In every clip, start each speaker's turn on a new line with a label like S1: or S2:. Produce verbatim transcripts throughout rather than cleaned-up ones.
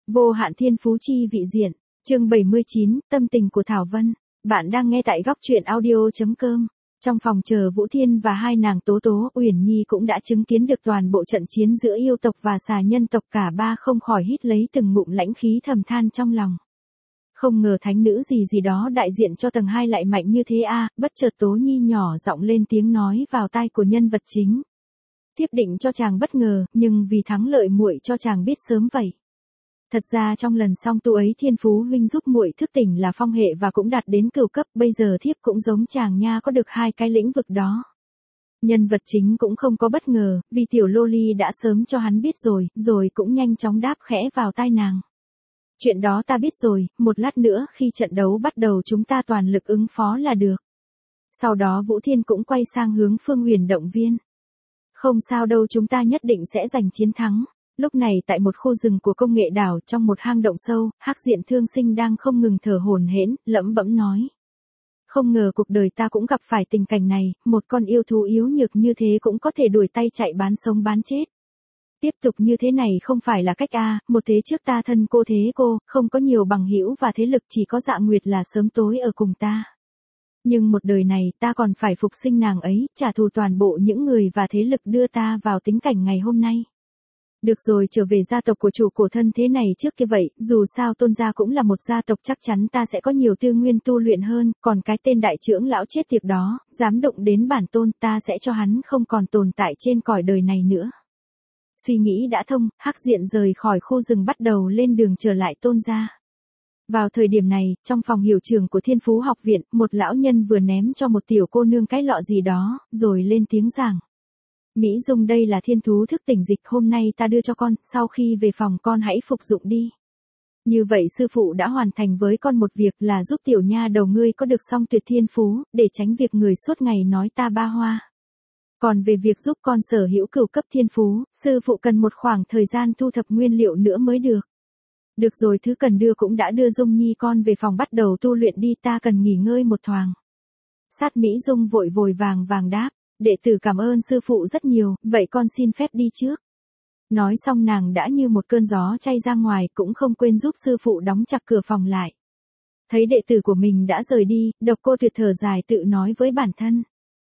S1: Vô hạn thiên phú chi vị diện, chương bảy mươi chín, tâm tình của Thảo Vân. Bạn đang nghe tại góc truyện audio chấm com. Trong phòng chờ Vũ Thiên và hai nàng Tố Tố, Uyển Nhi cũng đã chứng kiến được toàn bộ trận chiến giữa yêu tộc và xà nhân tộc, cả ba không khỏi hít lấy từng ngụm lãnh khí thầm than trong lòng. Không ngờ thánh nữ gì gì đó đại diện cho tầng hai lại mạnh như thế a, bất chợt Tố Nhi nhỏ giọng lên tiếng nói vào tai của nhân vật chính. Tiếp định cho chàng bất ngờ, nhưng vì thắng lợi muội cho chàng biết sớm vậy. Thật ra trong lần song tu ấy thiên phú huynh giúp muội thức tỉnh là phong hệ và cũng đạt đến cửu cấp, bây giờ thiếp cũng giống chàng nha, có được hai cái lĩnh vực đó. Nhân vật chính cũng không có bất ngờ, vì tiểu lô ly đã sớm cho hắn biết rồi, rồi cũng nhanh chóng đáp khẽ vào tai nàng. Chuyện đó ta biết rồi, một lát nữa khi trận đấu bắt đầu chúng ta toàn lực ứng phó là được. Sau đó Vũ Thiên cũng quay sang hướng Phương Huyền động viên. Không sao đâu, chúng ta nhất định sẽ giành chiến thắng. Lúc này tại một khu rừng của công nghệ đảo, trong một hang động sâu, Hắc Diện Thương Sinh đang không ngừng thở hổn hển, lẩm bẩm nói. Không ngờ cuộc đời ta cũng gặp phải tình cảnh này, một con yêu thú yếu nhược như thế cũng có thể đuổi tay chạy bán sống bán chết. Tiếp tục như thế này không phải là cách a, một thế trước ta thân cô thế cô, không có nhiều bằng hữu và thế lực, chỉ có Dạ Nguyệt là sớm tối ở cùng ta. Nhưng một đời này ta còn phải phục sinh nàng ấy, trả thù toàn bộ những người và thế lực đưa ta vào tính cảnh ngày hôm nay. Được rồi, trở về gia tộc của chủ cổ thân thế này trước kia vậy, dù sao Tôn gia cũng là một gia tộc, chắc chắn ta sẽ có nhiều tư nguyên tu luyện hơn, còn cái tên đại trưởng lão chết tiệt đó, dám động đến bản tôn, ta sẽ cho hắn không còn tồn tại trên cõi đời này nữa. Suy nghĩ đã thông, Hắc Diện rời khỏi khu rừng bắt đầu lên đường trở lại Tôn gia. Vào thời điểm này, trong phòng hiệu trưởng của Thiên Phú học viện, một lão nhân vừa ném cho một tiểu cô nương cái lọ gì đó, rồi lên tiếng giảng. Mỹ Dung, đây là thiên thú thức tỉnh dịch, hôm nay ta đưa cho con, sau khi về phòng con hãy phục dụng đi. Như vậy sư phụ đã hoàn thành với con một việc, là giúp tiểu nha đầu ngươi có được song tuyệt thiên phú, để tránh việc người suốt ngày nói ta ba hoa. Còn về việc giúp con sở hữu cửu cấp thiên phú, sư phụ cần một khoảng thời gian thu thập nguyên liệu nữa mới được. Được rồi, thứ cần đưa cũng đã đưa, Dung Nhi con về phòng bắt đầu tu luyện đi, ta cần nghỉ ngơi một thoáng. Sát Mỹ Dung vội vội vàng vàng đáp. Đệ tử cảm ơn sư phụ rất nhiều, vậy con xin phép đi trước. Nói xong nàng đã như một cơn gió chay ra ngoài, cũng không quên giúp sư phụ đóng chặt cửa phòng lại. Thấy đệ tử của mình đã rời đi, Độc Cô Tuyệt thở dài tự nói với bản thân.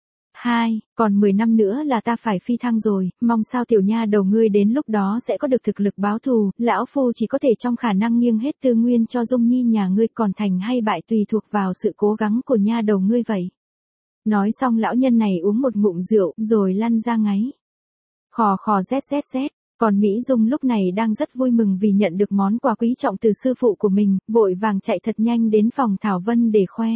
S1: Hai, còn mười năm nữa là ta phải phi thăng rồi, mong sao tiểu nha đầu ngươi đến lúc đó sẽ có được thực lực báo thù, lão phu chỉ có thể trong khả năng nghiêng hết tư nguyên cho Dung Nhi nhà ngươi, còn thành hay bại tùy thuộc vào sự cố gắng của nha đầu ngươi vậy. Nói xong lão nhân này uống một ngụm rượu, rồi lăn ra ngáy. Khò khò rét rét rét, còn Mỹ Dung lúc này đang rất vui mừng vì nhận được món quà quý trọng từ sư phụ của mình, vội vàng chạy thật nhanh đến phòng Thảo Vân để khoe.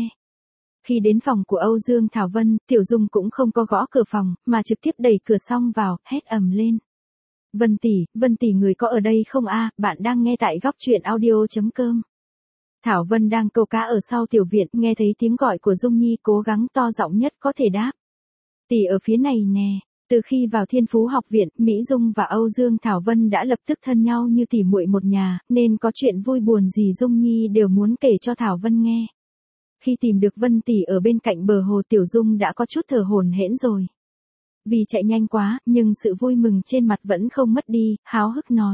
S1: Khi đến phòng của Âu Dương Thảo Vân, Tiểu Dung cũng không có gõ cửa phòng, mà trực tiếp đẩy cửa xong vào, hét ầm lên. Vân tỷ, Vân tỷ người có ở đây không a? Bạn đang nghe tại góc truyện audio chấm com. Thảo Vân đang câu cá ở sau tiểu viện, nghe thấy tiếng gọi của Dung Nhi, cố gắng to giọng nhất có thể đáp. Tỷ ở phía này nè. Từ khi vào Thiên Phú học viện, Mỹ Dung và Âu Dương Thảo Vân đã lập tức thân nhau như tỷ muội một nhà, nên có chuyện vui buồn gì Dung Nhi đều muốn kể cho Thảo Vân nghe. Khi tìm được Vân tỷ ở bên cạnh bờ hồ, Tiểu Dung đã có chút thở hổn hển rồi. Vì chạy nhanh quá, nhưng sự vui mừng trên mặt vẫn không mất đi, háo hức nói.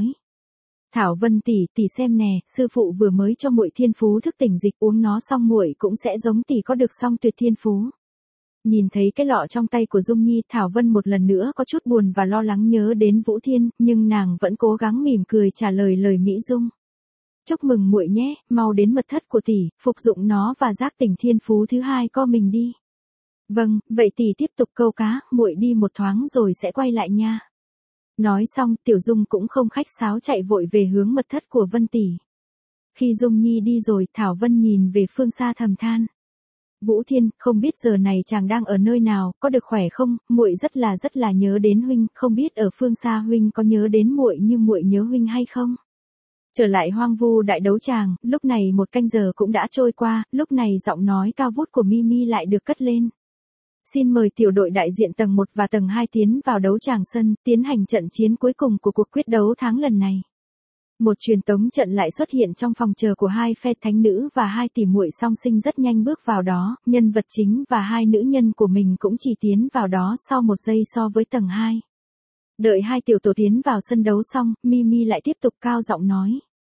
S1: Thảo Vân tỷ, tỷ xem nè, sư phụ vừa mới cho muội thiên phú thức tỉnh dịch, uống nó xong muội cũng sẽ giống tỷ có được song tuyệt thiên phú. Nhìn thấy cái lọ trong tay của Dung Nhi, Thảo Vân một lần nữa có chút buồn và lo lắng nhớ đến Vũ Thiên, nhưng nàng vẫn cố gắng mỉm cười trả lời lời Mỹ Dung. Chúc mừng muội nhé, mau đến mật thất của tỷ, phục dụng nó và giác tỉnh thiên phú thứ hai co mình đi. Vâng, vậy tỷ tiếp tục câu cá, muội đi một thoáng rồi sẽ quay lại nha. Nói xong, Tiểu Dung cũng không khách sáo chạy vội về hướng mật thất của Vân tỷ. Khi Dung Nhi đi rồi, Thảo Vân nhìn về phương xa thầm than. Vũ Thiên, không biết giờ này chàng đang ở nơi nào, có được khỏe không? Muội rất là rất là nhớ đến huynh, không biết ở phương xa huynh có nhớ đến muội như muội nhớ huynh hay không? Trở lại hoang vu đại đấu tràng, lúc này một canh giờ cũng đã trôi qua, lúc này giọng nói cao vút của Mimi lại được cất lên. Xin mời tiểu đội đại diện tầng một và tầng hai tiến vào đấu tràng sân, tiến hành trận chiến cuối cùng của cuộc quyết đấu tháng lần này. Một truyền tống trận lại xuất hiện trong phòng chờ của hai phe, thánh nữ và hai tỷ muội song sinh rất nhanh bước vào đó, nhân vật chính và hai nữ nhân của mình cũng chỉ tiến vào đó sau một giây so với tầng hai. Đợi hai tiểu tổ tiến vào sân đấu xong, Mimi lại tiếp tục cao giọng nói.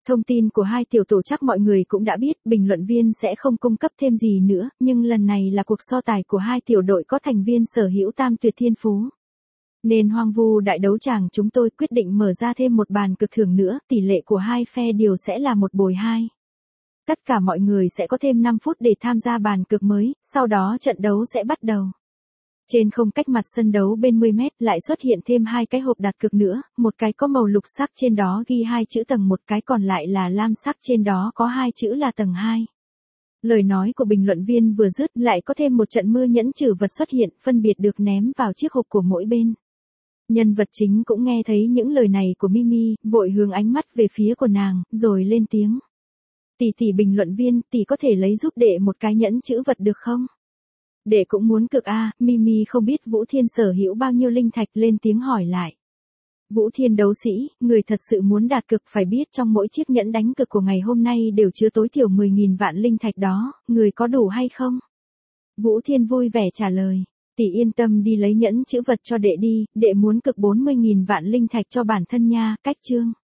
S1: Thông tin của hai tiểu tổ chắc mọi người cũng đã biết, bình luận viên sẽ không cung cấp thêm gì nữa, nhưng lần này là cuộc so tài của hai tiểu đội có thành viên sở hữu tam tuyệt thiên phú. Nên hoang vu đại đấu tràng chúng tôi quyết định mở ra thêm một bàn cực thưởng nữa, tỷ lệ của hai phe đều sẽ là một bồi hai. Tất cả mọi người sẽ có thêm năm phút để tham gia bàn cược mới, sau đó trận đấu sẽ bắt đầu. Trên không cách mặt sân đấu bên mười mét lại xuất hiện thêm hai cái hộp đặt cược nữa, một cái có màu lục sắc trên đó ghi hai chữ tầng một, cái còn lại là lam sắc trên đó có hai chữ là tầng hai. Lời nói của bình luận viên vừa dứt lại có thêm một trận mưa nhẫn trừ vật xuất hiện, phân biệt được ném vào chiếc hộp của mỗi bên. Nhân vật chính cũng nghe thấy những lời này của Mimi, vội hướng ánh mắt về phía của nàng, rồi lên tiếng. Tỷ tỷ bình luận viên, tỷ có thể lấy giúp đệ một cái nhẫn chữ vật được không? Đệ cũng muốn cược a. À, Mimi không biết Vũ Thiên sở hữu bao nhiêu linh thạch, lên tiếng hỏi lại. Vũ Thiên đấu sĩ, người thật sự muốn đạt cực phải biết trong mỗi chiếc nhẫn đánh cực của ngày hôm nay đều chứa tối thiểu mười nghìn vạn linh thạch đó, người có đủ hay không? Vũ Thiên vui vẻ trả lời. Tỷ yên tâm đi lấy nhẫn chữ vật cho đệ đi, đệ muốn cực bốn mươi nghìn vạn linh thạch cho bản thân nha, cách chương.